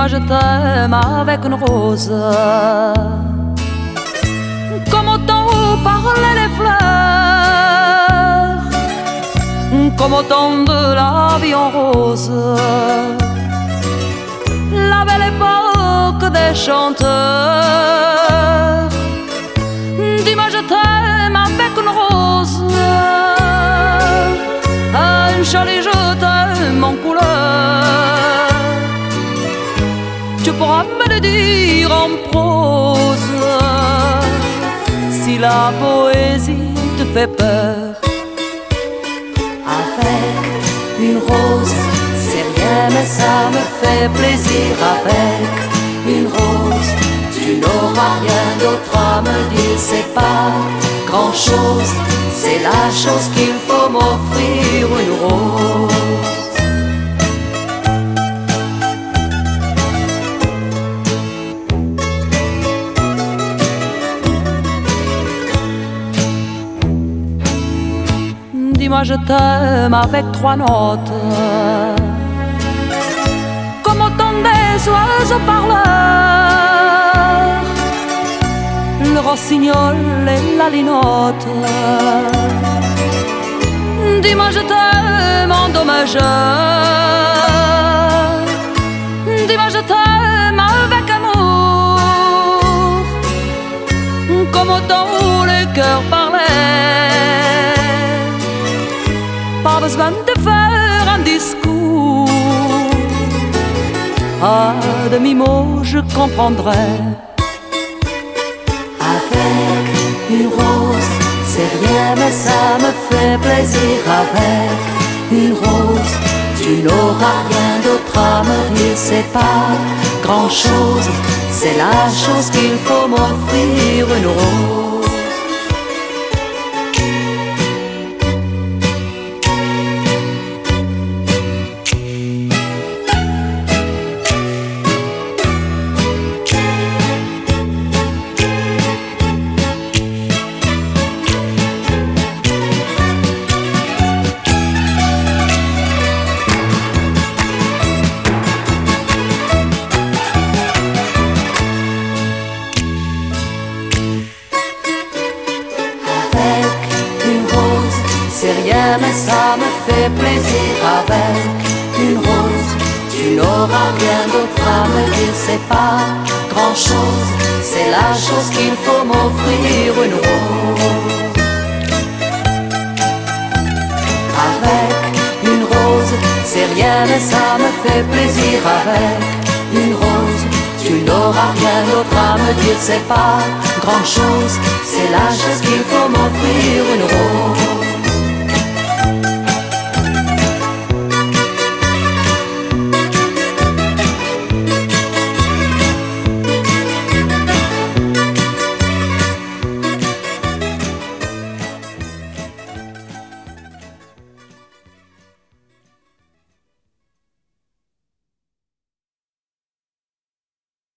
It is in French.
Dis-moi je t'aime avec une rose, comme au temps où parlaient les fleurs, comme au temps de la vie en rose, la belle époque des chanteurs. Dis-moi je t'aime avec une rose, un joli je t'aime en couleur. Tu pourras me le dire en prose, si la poésie te fait peur. Avec une rose, c'est rien mais ça me fait plaisir. Avec une rose, tu n'auras rien d'autre à me dire. C'est pas grand chose, c'est la chose qu'il faut m'offrir, une rose. Dis-moi je t'aime avec trois notes, comme au temps des oiseaux parleurs, le rossignol et la linotte. Dis-moi je t'aime en do majeur, dis-moi je t'aime avec amour, comme au temps où les cœurs parlaient. Pas besoin de faire un discours, à demi-mot je comprendrai. Avec une rose, c'est rien mais ça me fait plaisir. Avec une rose, tu n'auras rien d'autre à me dire. C'est pas grand chose, c'est la chose qu'il faut m'offrir, une rose. C'est rien mais ça me fait plaisir. Avec une rose, tu n'auras rien d'autre à me dire. C'est pas grand chose, c'est la chose qu'il faut m'offrir, une rose. Avec une rose, c'est rien mais ça me fait plaisir. Avec une rose, tu n'auras rien d'autre à me dire. C'est pas grand chose, c'est la chose qu'il faut m'offrir, une rose.